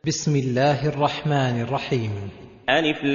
بسم الله الرحمن الرحيم. ألف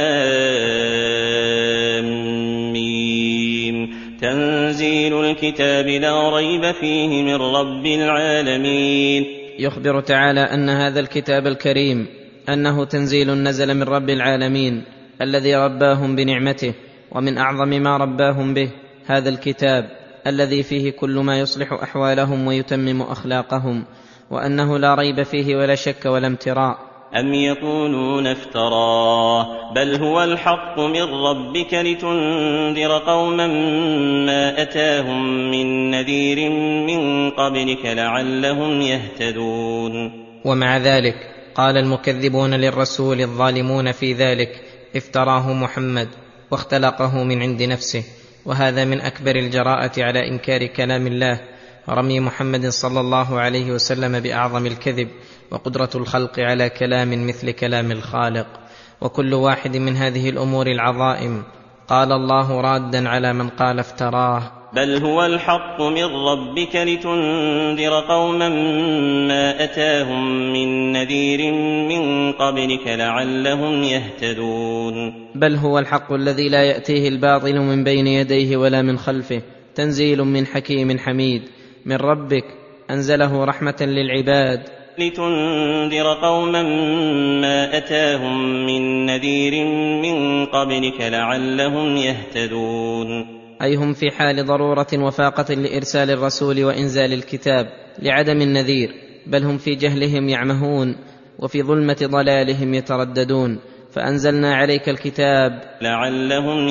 لام ميم. تنزيل الكتاب لا ريب فيه من رب العالمين. يخبر تعالى أن هذا الكتاب الكريم أنه تنزيل نزل من رب العالمين الذي رباهم بنعمته، ومن أعظم ما رباهم به هذا الكتاب الذي فيه كل ما يصلح أحوالهم ويتمم أخلاقهم، وأنه لا ريب فيه ولا شك ولا امتراء. أم يقولون افتراه بل هو الحق من ربك لتنذر قوما ما أتاهم من نذير من قبلك لعلهم يهتدون. ومع ذلك قال المكذبون للرسول الظالمون في ذلك: افتراه محمد واختلقه من عند نفسه. وهذا من أكبر الجراءة على إنكار كلام الله، رمي محمد صلى الله عليه وسلم بأعظم الكذب، وقدرة الخلق على كلام مثل كلام الخالق. وكل واحد من هذه الأمور العظائم قال الله رادا على من قال افتراه: بل هو الحق من ربك لتنذر قوما ما أتاهم من نذير من قبلك لعلهم يهتدون. بل هو الحق الذي لا يأتيه الباطل من بين يديه ولا من خلفه، تنزيل من حكيم حميد من ربك أنزله رحمة للعباد. لتنذر قوما ما أتاهم من نذير من قبلك لعلهم يهتدون. أي هم في حال ضرورة وفاقة لإرسال الرسول وإنزال الكتاب لعدم النذير، بل هم في جهلهم يعمهون وفي ظلمة ضلالهم يترددون، فأنزلنا عليك الكتاب لعلهم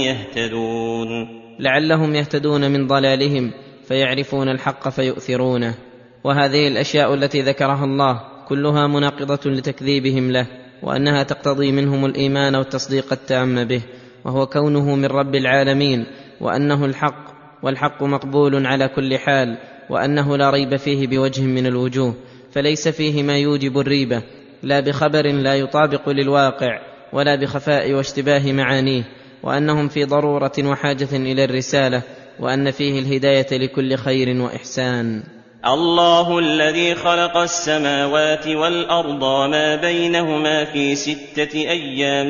يهتدون من ضلالهم فيعرفون الحق فيؤثرونه. وهذه الأشياء التي ذكرها الله كلها مناقضة لتكذيبهم له، وأنها تقتضي منهم الإيمان والتصديق التام به، وهو كونه من رب العالمين، وأنه الحق، والحق مقبول على كل حال، وأنه لا ريب فيه بوجه من الوجوه، فليس فيه ما يوجب الريبة، لا بخبر لا يطابق للواقع ولا بخفاء واشتباه معانيه، وأنهم في ضرورة وحاجة إلى الرسالة، وأن فيه الهداية لكل خير وإحسان. الله الذي خلق السماوات والأرض وما بينهما في 6 أيام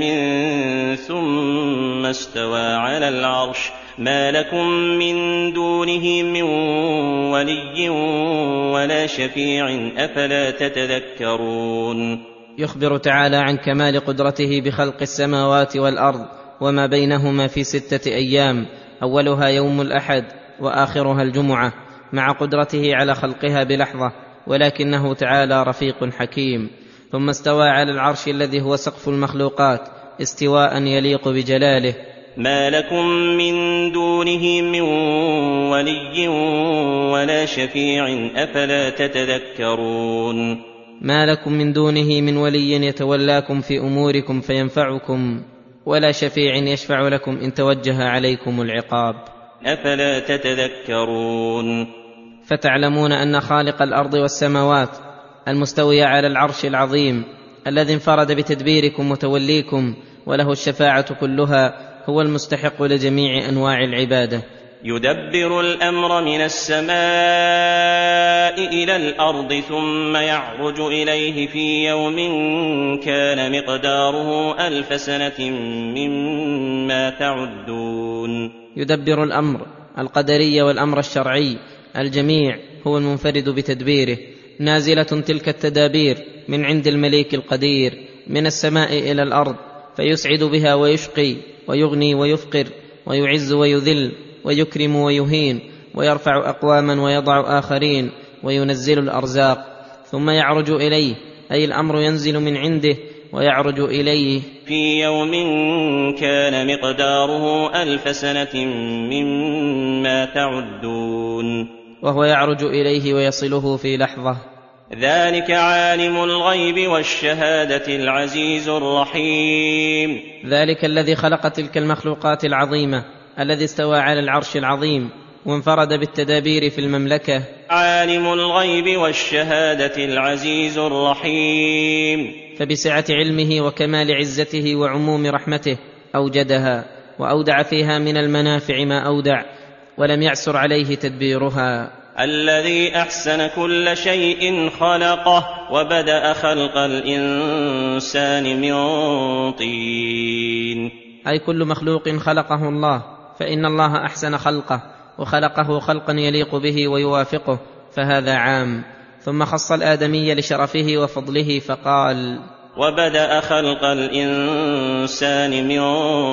ثم استوى على العرش، ما لكم من دونه من ولي ولا شفيع أفلا تتذكرون. يخبر تعالى عن كمال قدرته بخلق السماوات والأرض وما بينهما في 6 أيام، أولها يوم الأحد وآخرها الجمعة، مع قدرته على خلقها بلحظة، ولكنه تعالى رفيق حكيم. ثم استوى على العرش الذي هو سقف المخلوقات استواء يليق بجلاله. ما لكم من دونه من ولي ولا شفيع أفلا تتذكرون. ما لكم من دونه من ولي يتولاكم في أموركم فينفعكم، ولا شفيع يشفع لكم إن توجه عليكم العقاب، أفلا تتذكرون. فتعلمون أن خالق الأرض والسماوات المستوي على العرش العظيم الذي انفرد بتدبيركم وتوليكم وله الشفاعة كلها هو المستحق لجميع أنواع العبادة. يدبر الأمر من السماء إلى الأرض ثم يعرج إليه في يوم كان مقداره 1000 سنة مما تعدون. يدبر الأمر القدري والأمر الشرعي، الجميع هو المنفرد بتدبيره. نازلة تلك التدابير من عند المليك القدير من السماء إلى الأرض، فيسعد بها ويشقي ويغني ويفقر ويعز ويذل ويكرم ويهين، ويرفع أقواما ويضع آخرين، وينزل الأرزاق. ثم يعرج إليه، أي الأمر ينزل من عنده ويعرج إليه في يوم كان مقداره 1000 سنة مما تعدون. وهو يعرج إليه ويصله في لحظة. ذلك عالم الغيب والشهادة العزيز الرحيم. ذلك الذي خلق تلك المخلوقات العظيمة، الذي استوى على العرش العظيم وانفرد بالتدابير في المملكة. عالم الغيب والشهادة العزيز الرحيم. فبسعة علمه وكمال عزته وعموم رحمته أوجدها، وأودع فيها من المنافع ما أودع، ولم يعسر عليه تدبيرها. الذي أحسن كل شيء خلقه وبدأ خلق الإنسان من طين. أي كل مخلوق خلقه الله، فإن الله أحسن خلقه وخلقه خلقا يليق به ويوافقه، فهذا عام. ثم خص الآدمي لشرفه وفضله فقال: وبدأ خلق الإنسان من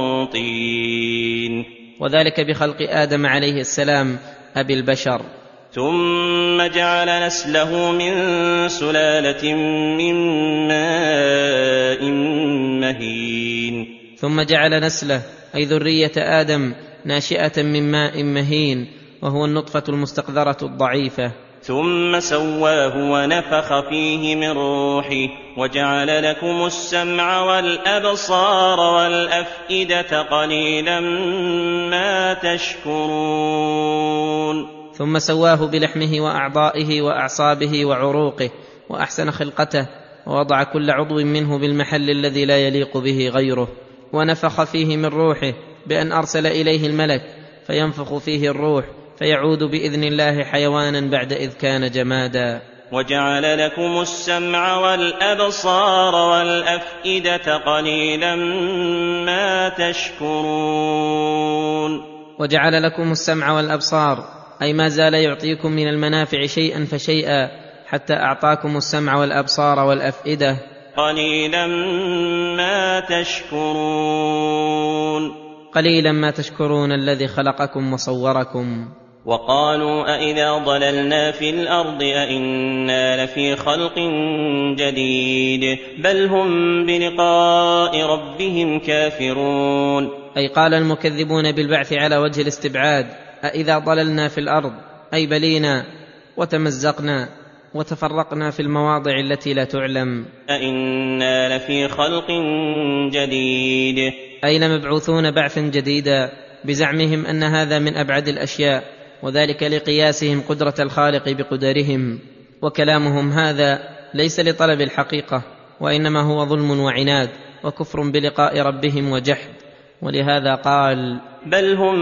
طين، وذلك بخلق آدم عليه السلام أبي البشر. ثم جعل نسله من سلالة من ماء مهين. ثم جعل نسله أي ذرية آدم ناشئة من ماء مهين، وهو النطفة المستقذرة الضعيفة. ثم سواه ونفخ فيه من روحه وجعل لكم السمع والأبصار والأفئدة قليلا ما تشكرون. ثم سواه بلحمه وأعضائه وأعصابه وعروقه، وأحسن خلقته، ووضع كل عضو منه بالمحل الذي لا يليق به غيره، ونفخ فيه من روحه بأن أرسل إليه الملك فينفخ فيه الروح، فيعود بإذن الله حيوانا بعد إذ كان جمادا. وجعل لكم السمع والأبصار والأفئدة قليلا ما تشكرون. وجعل لكم السمع والأبصار أي ما زال يعطيكم من المنافع شيئا فشيئا، حتى أعطاكم السمع والأبصار والأفئدة. قليلا ما تشكرون. قليلا ما تشكرون الذي خلقكم وصوركم. وقالوا أإذا ضللنا في الأرض أإنا لفي خلق جديد بل هم بلقاء ربهم كافرون. أي قال المكذبون بالبعث على وجه الاستبعاد: أإذا ضللنا في الأرض أي بلينا وتمزقنا وتفرقنا في المواضع التي لا تعلم. أإنا لفي خلق جديد أي لمبعوثون بعثا جديدا، بزعمهم أن هذا من أبعد الأشياء، وذلك لقياسهم قدرة الخالق بقدرهم. وكلامهم هذا ليس لطلب الحقيقة، وإنما هو ظلم وعناد وكفر بلقاء ربهم وجحد. ولهذا قال: بل هم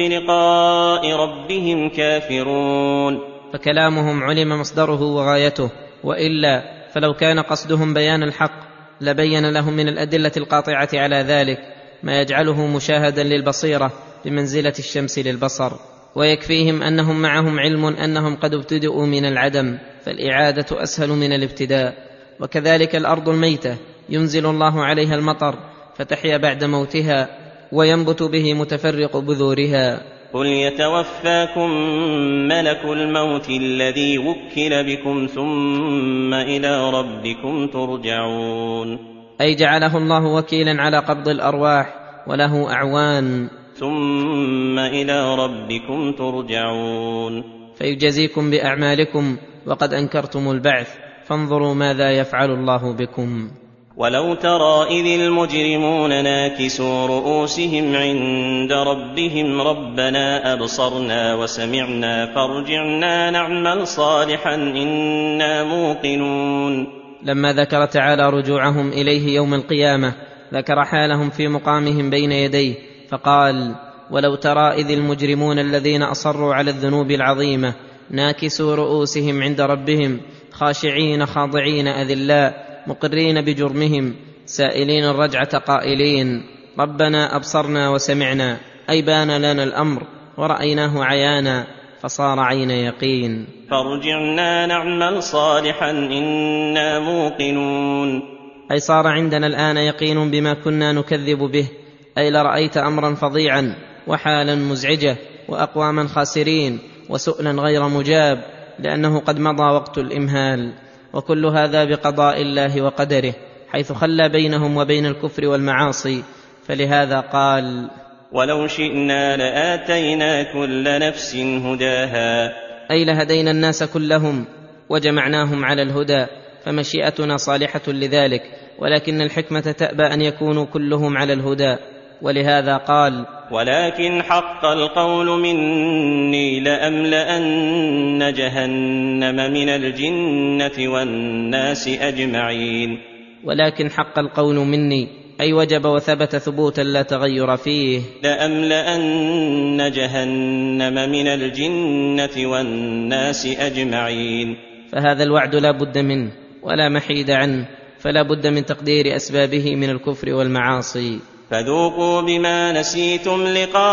بلقاء ربهم كافرون. فكلامهم علم مصدره وغايته، وإلا فلو كان قصدهم بيان الحق لبين لهم من الأدلة القاطعة على ذلك ما يجعله مشاهدا للبصيرة بمنزلة الشمس للبصر. ويكفيهم أنهم معهم علم أنهم قد ابتدؤوا من العدم، فالإعادة أسهل من الابتداء. وكذلك الأرض الميتة ينزل الله عليها المطر فتحيا بعد موتها، وينبت به متفرق بذورها. قل يتوفاكم ملك الموت الذي وكل بكم ثم إلى ربكم ترجعون. أي جعله الله وكيلا على قبض الأرواح وله أعوان. ثم إلى ربكم ترجعون. فيجزيكم بأعمالكم، وقد أنكرتم البعث، فانظروا ماذا يفعل الله بكم. ولو ترى إذ المجرمون ناكسوا رؤوسهم عند ربهم ربنا أبصرنا وسمعنا فارجعنا نعمل صالحا إنا موقنون. لما ذكر تعالى رجوعهم إليه يوم القيامة ذكر حالهم في مقامهم بين يديه، فقال: ولو ترى إذ المجرمون الذين أصروا على الذنوب العظيمة ناكسوا رؤوسهم عند ربهم خاشعين خاضعين أذلاء مقرين بجرمهم سائلين الرجعة قائلين: ربنا أبصرنا وسمعنا، أي بان لنا الأمر ورأيناه عيانا فصار عين يقين. فارجعنا نعمل صالحا إنا موقنون. أي صار عندنا الآن يقين بما كنا نكذب به، أي لرأيت أمرا فظيعا وحالا مزعجة وأقواما خاسرين وسؤلا غير مجاب، لأنه قد مضى وقت الإمهال. وكل هذا بقضاء الله وقدره، حيث خلى بينهم وبين الكفر والمعاصي. فلهذا قال: ولو شئنا لآتينا كل نفس هداها. أي لهدينا الناس كلهم وجمعناهم على الهدى، فمشيئتنا صالحة لذلك، ولكن الحكمة تأبى أن يكونوا كلهم على الهدى. ولهذا قال: ولكن حق القول مني لأملأن جهنم من الجنة والناس أجمعين. ولكن حق القول مني أي وجب وثبت ثبوتا لا تغير فيه. لأملأن جهنم من الجنة والناس أجمعين. فهذا الوعد لا بد منه، ولا محيد عنه، فلا بد من تقدير أسبابه من الكفر والمعاصي. فذوقوا بما نسيتم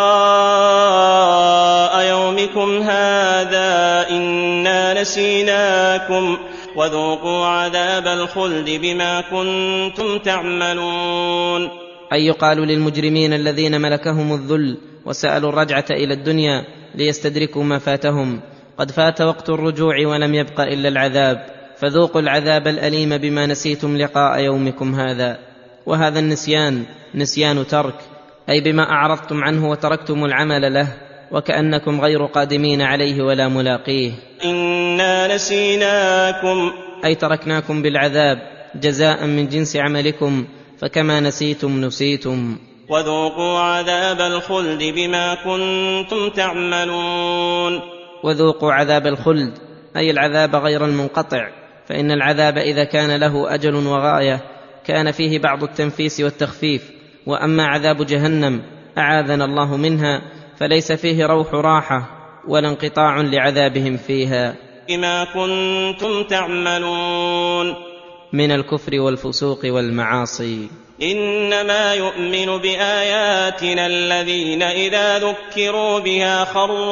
لقاء يومكم هذا إنا نسيناكم وذوقوا عذاب الخلد بما كنتم تعملون. أي يقال للمجرمين الذين ملكهم الذل وسألوا الرجعة إلى الدنيا ليستدركوا ما فاتهم: قد فات وقت الرجوع ولم يبق إلا العذاب، فذوقوا العذاب الأليم بما نسيتم لقاء يومكم هذا. وهذا النسيان نسيان ترك، أي بما أعرضتم عنه وتركتم العمل له، وكأنكم غير قادمين عليه ولا ملاقيه. إنا نسيناكم أي تركناكم بالعذاب جزاء من جنس عملكم، فكما نسيتم نسيتم. وذوقوا عذاب الخلد بما كنتم تعملون. وذوقوا عذاب الخلد أي العذاب غير المنقطع، فإن العذاب إذا كان له أجل وغاية كان فيه بعض التنفيس والتخفيف، وأما عذاب جهنم أعاذنا الله منها فليس فيه روح راحة ولا انقطاع لعذابهم فيها. بما كنتم تعملون من الكفر والفسوق والمعاصي. إنما يؤمن بآياتنا الذين إذا ذكروا بها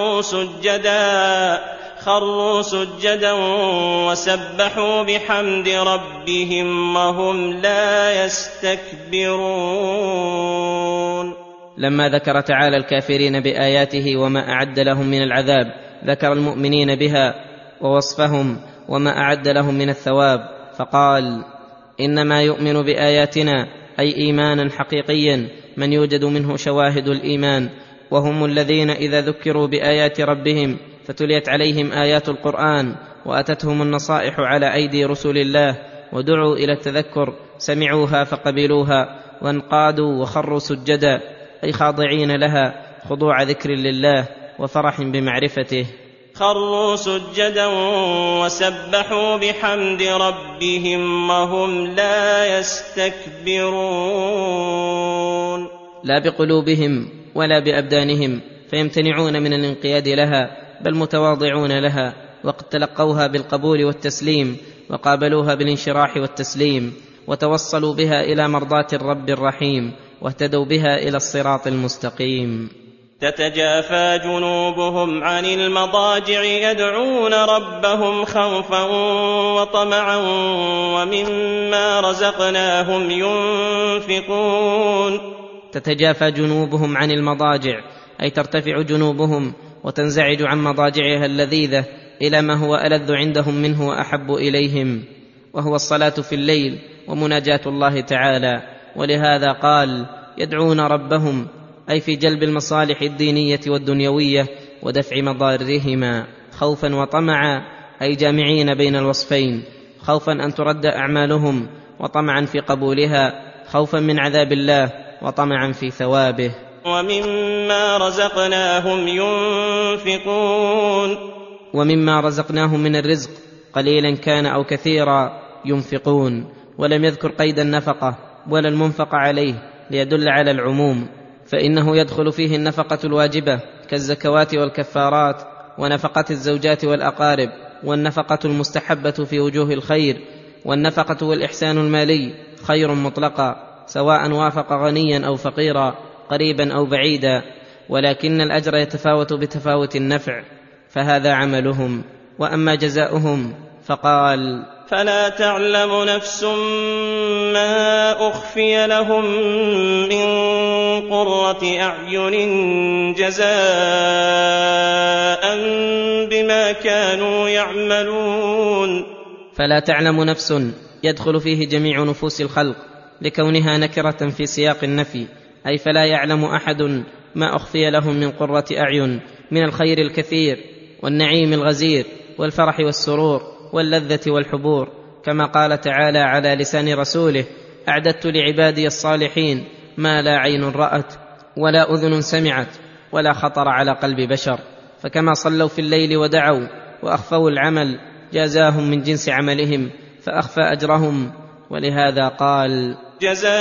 خروا سجدا وسبحوا بحمد ربهم وهم لا يستكبرون. لما ذكر تعالى الكافرين بآياته وما أعد لهم من العذاب، ذكر المؤمنين بها ووصفهم وما أعد لهم من الثواب، فقال: إنما يؤمن بآياتنا أي إيمانا حقيقيا من يوجد منه شواهد الإيمان، وهم الذين إذا ذكروا بآيات ربهم فتليت عليهم آيات القرآن وأتتهم النصائح على أيدي رسل الله ودعوا إلى التذكر سمعوها فقبلوها وانقادوا وخروا سجدا، أي خاضعين لها خضوع ذكر لله وفرح بمعرفته. خروا سجدا وسبحوا بحمد ربهم وهم لا يستكبرون. لا بقلوبهم ولا بأبدانهم فيمتنعون من الانقياد لها، بل متواضعون لها، وقد تلقوها بالقبول والتسليم وقابلوها بالانشراح والتسليم، وتوصلوا بها إلى مرضاة الرب الرحيم، واهتدوا بها إلى الصراط المستقيم. تتجافى جنوبهم عن المضاجع يدعون ربهم خوفا وطمعا ومما رزقناهم ينفقون. تتجافى جنوبهم عن المضاجع أي ترتفع جنوبهم وتنزعج عن مضاجعها اللذيذة إلى ما هو ألذ عندهم منه وأحب إليهم، وهو الصلاة في الليل ومناجاة الله تعالى. ولهذا قال: يدعون ربهم، أي في جلب المصالح الدينية والدنيوية ودفع مضارهما، خوفا وطمعا أي جامعين بين الوصفين، خوفا أن ترد أعمالهم وطمعا في قبولها، خوفا من عذاب الله وطمعا في ثوابه. ومما رزقناهم ينفقون. ومما رزقناهم من الرزق قليلا كان أو كثيرا ينفقون، ولم يذكر قيد النفقة ولا المنفق عليه ليدل على العموم، فإنه يدخل فيه النفقة الواجبة كالزكوات والكفارات، ونفقة الزوجات والأقارب، والنفقة المستحبة في وجوه الخير، والنفقة والإحسان المالي خير مطلقا، سواء وافق غنيا أو فقيرا، قريبا أو بعيدا، ولكن الأجر يتفاوت بتفاوت النفع، فهذا عملهم. وأما جزاؤهم فقال: فلا تعلم نفس ما أخفي لهم من قرة أعين جزاء بما كانوا يعملون. فلا تعلم نفس يدخل فيه جميع نفوس الخلق لكونها نكرة في سياق النفي، أي فلا يعلم أحد ما أخفي لهم من قرة أعين من الخير الكثير والنعيم الغزير والفرح والسرور واللذة والحبور، كما قال تعالى على لسان رسوله: أعددت لعبادي الصالحين ما لا عين رأت ولا أذن سمعت ولا خطر على قلب بشر. فكما صلوا في الليل ودعوا وأخفوا العمل جازاهم من جنس عملهم فأخفى أجرهم، ولهذا قال: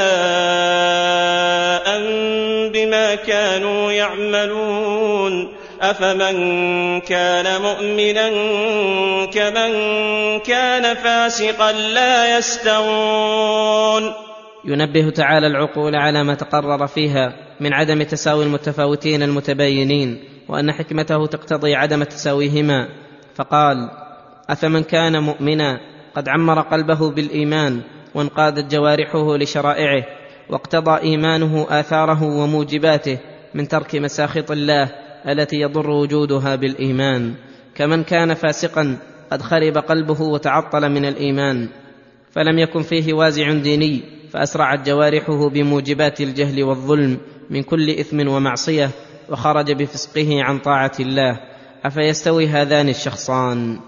جزاء بما كانوا يعملون. أفمن كان مؤمنا كمن كان فاسقا لا يستوون. ينبه تعالى العقول على ما تقرر فيها من عدم تساوي المتفاوتين المتباينين، وأن حكمته تقتضي عدم تساويهما، فقال: أفمن كان مؤمنا قد عمر قلبه بالإيمان وانقادت جوارحه لشرائعه، واقتضى إيمانه آثاره وموجباته من ترك مساخط الله التي يضر وجودها بالإيمان، كمن كان فاسقا قد خرب قلبه وتعطل من الإيمان، فلم يكن فيه وازع ديني فأسرعت جوارحه بموجبات الجهل والظلم من كل إثم ومعصية، وخرج بفسقه عن طاعة الله. أفيستوي هذان الشخصان؟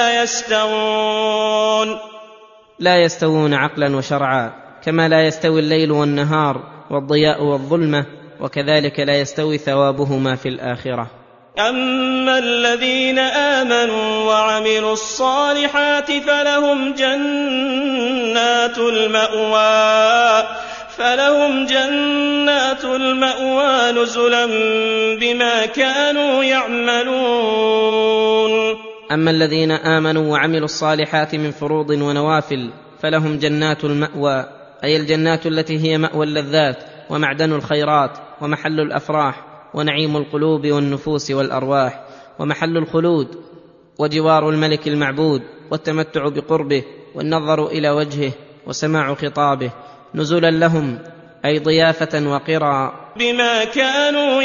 لا يستوون عقلا وشرعا، كما لا يستوي الليل والنهار والضياء والظلمة، وكذلك لا يستوي ثوابهما في الآخرة. أما الذين آمنوا وعملوا الصالحات فلهم جنات المأوى نزلا بما كانوا يعملون. أما الذين آمنوا وعملوا الصالحات من فروض ونوافل فلهم جنات المأوى، أي الجنات التي هي مأوى اللذات ومعدن الخيرات ومحل الأفراح ونعيم القلوب والنفوس والأرواح، ومحل الخلود وجوار الملك المعبود والتمتع بقربه والنظر إلى وجهه وسماع خطابه، نزلا لهم أي ضيافة وقرا بما كانوا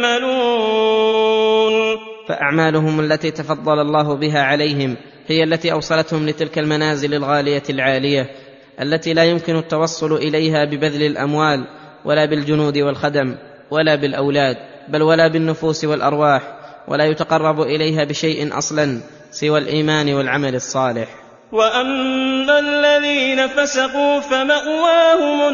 يعملون. فأعمالهم التي تفضل الله بها عليهم هي التي أوصلتهم لتلك المنازل الغالية العالية التي لا يمكن التوصل إليها ببذل الأموال ولا بالجنود والخدم ولا بالأولاد، بل ولا بالنفوس والأرواح، ولا يتقرب إليها بشيء أصلا سوى الإيمان والعمل الصالح. وأما الذين فسقوا فمأواهم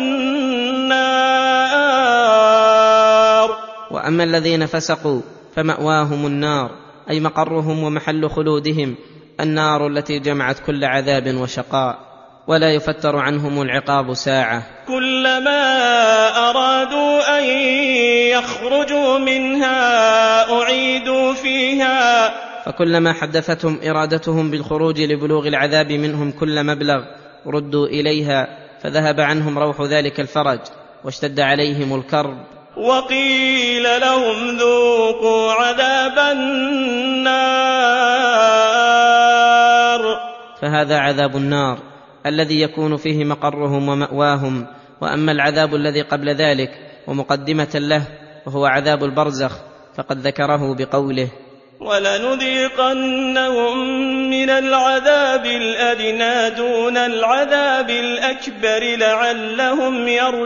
النار. وأما الذين فسقوا فمأواهم النار، أي مقرهم ومحل خلودهم النار التي جمعت كل عذاب وشقاء، ولا يفتر عنهم العقاب ساعة. كلما أرادوا أن يخرجوا منها أعيدوا فيها. فكلما حدثتهم إرادتهم بالخروج لبلوغ العذاب منهم كل مبلغ ردوا إليها، فذهب عنهم روح ذلك الفرج واشتد عليهم الكرب. وقيل لهم ذوقوا عذاب النار. فهذا عذاب النار الذي يكون فيه مقرهم ومأواهم. وأما العذاب الذي قبل ذلك ومقدمة له وهو عذاب البرزخ فقد ذكره بقوله: ولنذيقنهم من العذاب الأدنى دون العذاب الأكبر لعلهم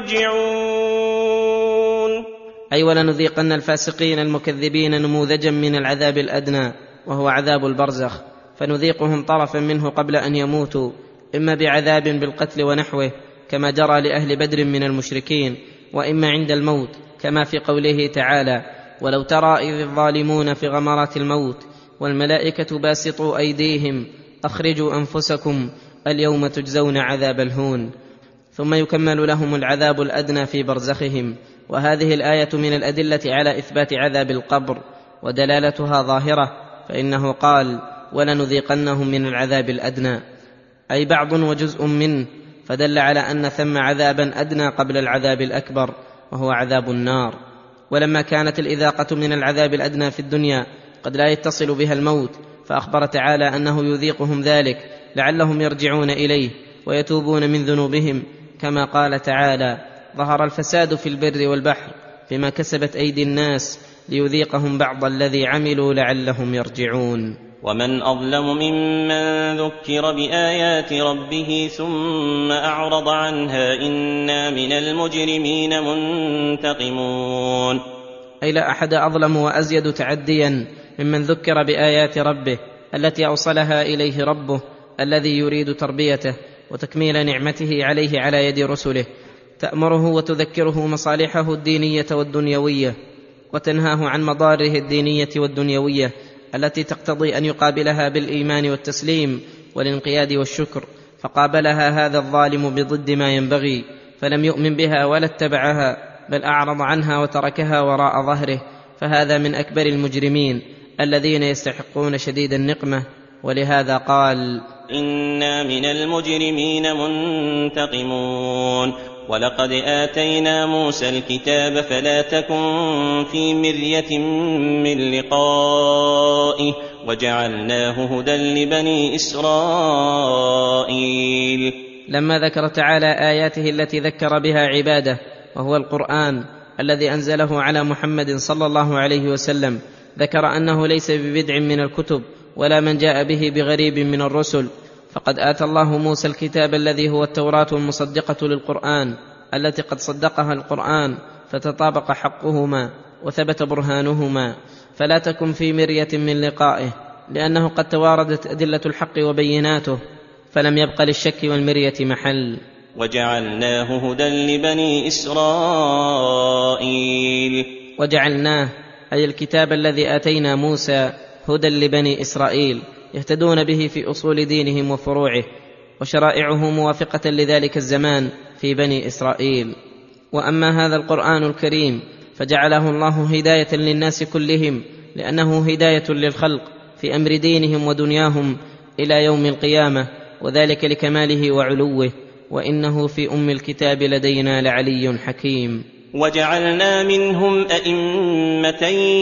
يرجعون. أي ولنذيقن الفاسقين المكذبين نموذجا من العذاب الأدنى وهو عذاب البرزخ، فنذيقهم طرفا منه قبل أن يموتوا، إما بعذاب بالقتل ونحوه كما جرى لأهل بدر من المشركين، وإما عند الموت كما في قوله تعالى: ولو ترى إذ الظالمون في غمرات الموت والملائكة باسطوا أيديهم أخرجوا أنفسكم اليوم تجزون عذاب الهون. ثم يكمل لهم العذاب الأدنى في برزخهم. وهذه الآية من الأدلة على إثبات عذاب القبر، ودلالتها ظاهرة، فإنه قال: ولنذيقنهم من العذاب الأدنى، أي بعض وجزء منه، فدل على أن ثم عذابا أدنى قبل العذاب الأكبر وهو عذاب النار. ولما كانت الإذاقة من العذاب الأدنى في الدنيا قد لا يتصل بها الموت، فأخبر تعالى أنه يذيقهم ذلك لعلهم يرجعون إليه ويتوبون من ذنوبهم، كما قال تعالى: ظهر الفساد في البر والبحر بما كسبت أيدي الناس ليذيقهم بعض الذي عملوا لعلهم يرجعون. ومن أظلم ممن ذكر بآيات ربه ثم أعرض عنها إنا من المجرمين منتقمون. أي لا أحد أظلم وأزيد تعديا ممن ذكر بآيات ربه التي أوصلها إليه ربه الذي يريد تربيته وتكميل نعمته عليه على يد رسله، تأمره وتذكره مصالحه الدينية والدنيوية، وتنهاه عن مضاره الدينية والدنيوية التي تقتضي أن يقابلها بالإيمان والتسليم والانقياد والشكر، فقابلها هذا الظالم بضد ما ينبغي، فلم يؤمن بها ولا اتبعها، بل أعرض عنها وتركها وراء ظهره فهذا من أكبر المجرمين الذين يستحقون شديد النقمة. ولهذا قال: إنا من المجرمين منتقمون. ولقد آتينا موسى الكتاب فلا تكن في مرية من لقائه وجعلناه هدى لبني إسرائيل. لما ذكر تعالى آياته التي ذكر بها عباده وهو القرآن الذي أنزله على محمد صلى الله عليه وسلم، ذكر أنه ليس ببدع من الكتب ولا من جاء به بغريب من الرسل، فقد آتى الله موسى الكتاب الذي هو التوراة المصدقة للقرآن التي قد صدقها القرآن، فتطابق حقهما وثبت برهانهما. فلا تكن في مرية من لقائه، لأنه قد تواردت أدلة الحق وبيناته، فلم يبق للشك والمرية محل. وجعلناه هدى لبني إسرائيل. وجعلناه أي الكتاب الذي آتينا موسى هدى لبني إسرائيل، يهتدون به في أصول دينهم وفروعه، وشرائعه موافقة لذلك الزمان في بني إسرائيل. وأما هذا القرآن الكريم فجعله الله هداية للناس كلهم، لأنه هداية للخلق في أمر دينهم ودنياهم إلى يوم القيامة، وذلك لكماله وعلوه. وإنه في أم الكتاب لدينا لعلي حكيم. وجعلنا منهم أئمة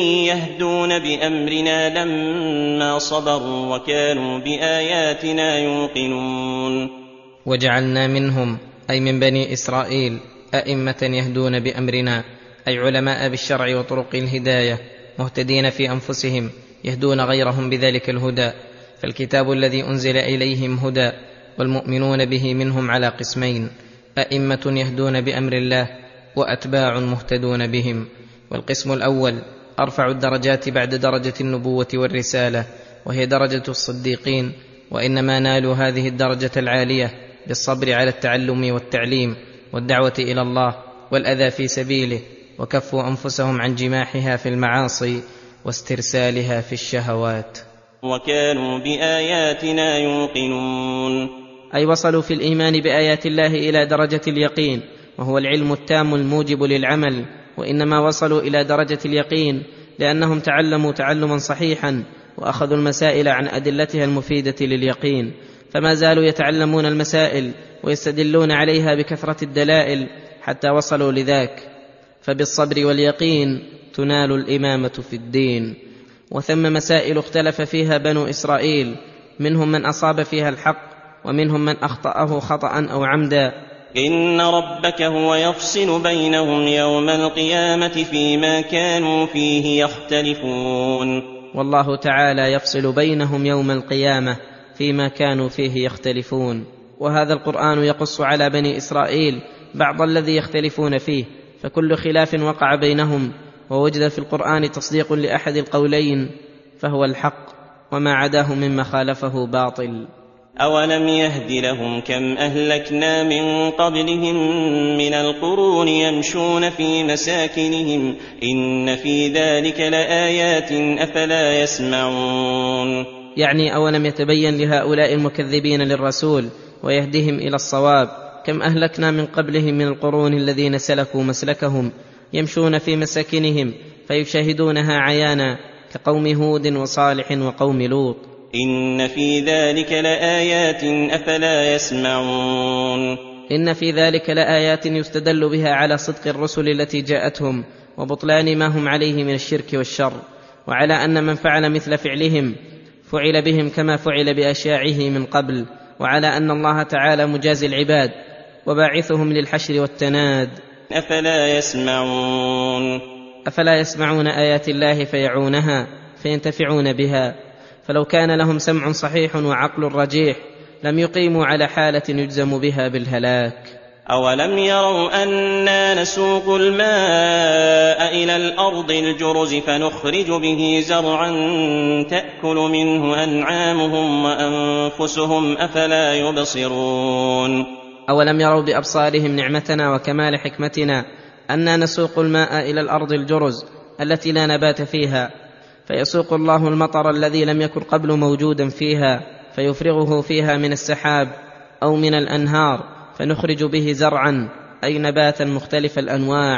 يهدون بأمرنا لما صبروا وكانوا بآياتنا يوقنون. وجعلنا منهم أي من بني إسرائيل أئمة يهدون بأمرنا، أي علماء بالشرع وطرق الهداية، مهتدين في أنفسهم يهدون غيرهم بذلك الهدى. فالكتاب الذي أنزل إليهم هدى، والمؤمنون به منهم على قسمين: أئمة يهدون بأمر الله، وأتباع مهتدون بهم. والقسم الأول أرفع الدرجات بعد درجة النبوة والرسالة، وهي درجة الصديقين، وإنما نالوا هذه الدرجة العالية بالصبر على التعلم والتعليم والدعوة إلى الله والأذى في سبيله، وكفوا أنفسهم عن جماحها في المعاصي واسترسالها في الشهوات. وكانوا بآياتنا يوقنون، أي وصلوا في الإيمان بآيات الله إلى درجة اليقين، وهو العلم التام الموجب للعمل. وإنما وصلوا إلى درجة اليقين لأنهم تعلموا تعلما صحيحا، وأخذوا المسائل عن أدلتها المفيدة لليقين، فما زالوا يتعلمون المسائل ويستدلون عليها بكثرة الدلائل حتى وصلوا لذاك. فبالصبر واليقين تنال الإمامة في الدين. وثم مسائل اختلف فيها بنو إسرائيل، منهم من أصاب فيها الحق، ومنهم من أخطأه خطأ أو عمدا. إن ربك هو يفصل بينهم يوم القيامة فيما كانوا فيه يختلفون. والله تعالى يفصل بينهم يوم القيامة فيما كانوا فيه يختلفون. وهذا القرآن يقص على بني إسرائيل بعض الذي يختلفون فيه، فكل خلاف وقع بينهم ووجد في القرآن تصديق لأحد القولين فهو الحق، وما عداه مما خالفه باطل. أولم يهد لهم كم أهلكنا من قبلهم من القرون يمشون في مساكنهم إن في ذلك لآيات أفلا يسمعون. يعني أولم يتبين لهؤلاء المكذبين للرسول ويهدهم إلى الصواب كم أهلكنا من قبلهم من القرون الذين سلكوا مسلكهم يمشون في مساكنهم فيشاهدونها عيانا، كقوم هود وصالح وقوم لوط. إن في ذلك لآيات أفلا يسمعون. إن في ذلك لآيات يستدل بها على صدق الرسل التي جاءتهم وبطلان ما هم عليه من الشرك والشر، وعلى أن من فعل مثل فعلهم فعل بهم كما فعل بأشياعه من قبل، وعلى أن الله تعالى مجازي العباد وباعثهم للحشر والتناد. أفلا يسمعون. أفلا يسمعون آيات الله فيعونها فينتفعون بها. فلو كان لهم سمع صحيح وعقل رجيح لم يقيموا على حالة يجزم بها بالهلاك. أولم يروا أنا نسوق الماء إلى الأرض الجرز فنخرج به زرعا تأكل منه أنعامهم وأنفسهم أفلا يبصرون. أولم يروا بأبصارهم نعمتنا وكمال حكمتنا أنا نسوق الماء إلى الأرض الجرز التي لا نبات فيها، فيسوق الله المطر الذي لم يكن قبل موجودا فيها فيفرغه فيها من السحاب أو من الأنهار، فنخرج به زرعا أي نباتا مختلف الأنواع.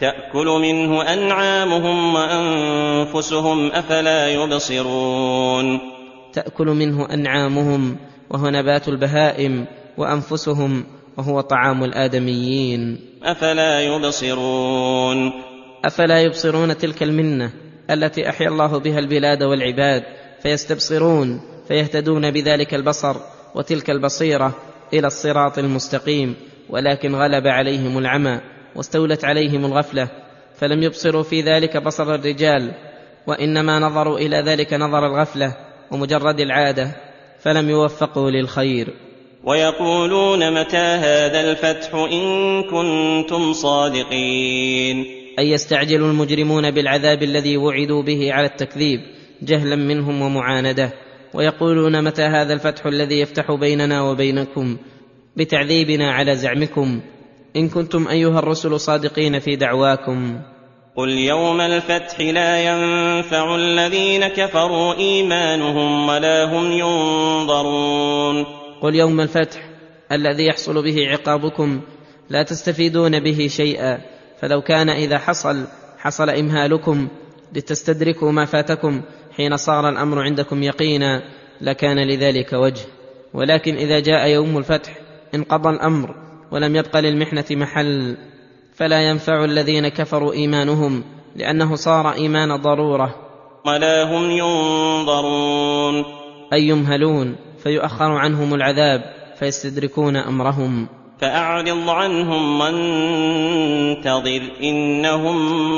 تأكل منه أنعامهم وأنفسهم أفلا يبصرون. تأكل منه أنعامهم وهو نبات البهائم، وأنفسهم وهو طعام الآدميين. أفلا يبصرون. أفلا يبصرون تلك المنة التي أحيا الله بها البلاد والعباد، فيستبصرون فيهتدون بذلك البصر وتلك البصيرة إلى الصراط المستقيم، ولكن غلب عليهم العمى واستولت عليهم الغفلة، فلم يبصروا في ذلك بصر الرجال، وإنما نظروا إلى ذلك نظر الغفلة ومجرد العادة، فلم يوفقوا للخير. ويقولون متى هذا الفتح إن كنتم صادقين. أي يستعجل المجرمون بالعذاب الذي وعدوا به على التكذيب جهلا منهم ومعاندة، ويقولون متى هذا الفتح الذي يفتح بيننا وبينكم بتعذيبنا على زعمكم، إن كنتم أيها الرسل صادقين في دعواكم. قل يوم الفتح لا ينفع الذين كفروا إيمانهم ولا هم ينظرون. قل يوم الفتح الذي يحصل به عقابكم لا تستفيدون به شيئا، فلو كان إذا حصل إمهالكم لتستدركوا ما فاتكم حين صار الأمر عندكم يقينا لكان لذلك وجه، ولكن إذا جاء يوم الفتح انقضى الأمر ولم يبق للمحنة محل، فلا ينفع الذين كفروا إيمانهم لأنه صار إيمان ضرورة. ولا هم ينظرون. أي يمهلون فيؤخر عنهم العذاب فيستدركون أمرهم. فأعرض عنهم وانتظر إنهم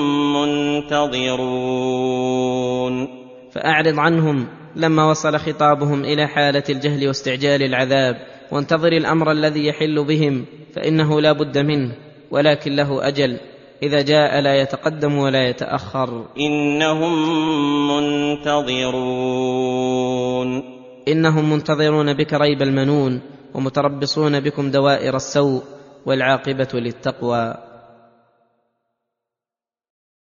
منتظرون. فأعرض عنهم لما وصل خطابهم إلى حالة الجهل واستعجال العذاب، وانتظر الأمر الذي يحل بهم فإنه لا بد منه، ولكن له أجل إذا جاء لا يتقدم ولا يتأخر. إنهم منتظرون بك ريب المنون، ومتربصون بكم دوائر السوء، والعاقبة للتقوى.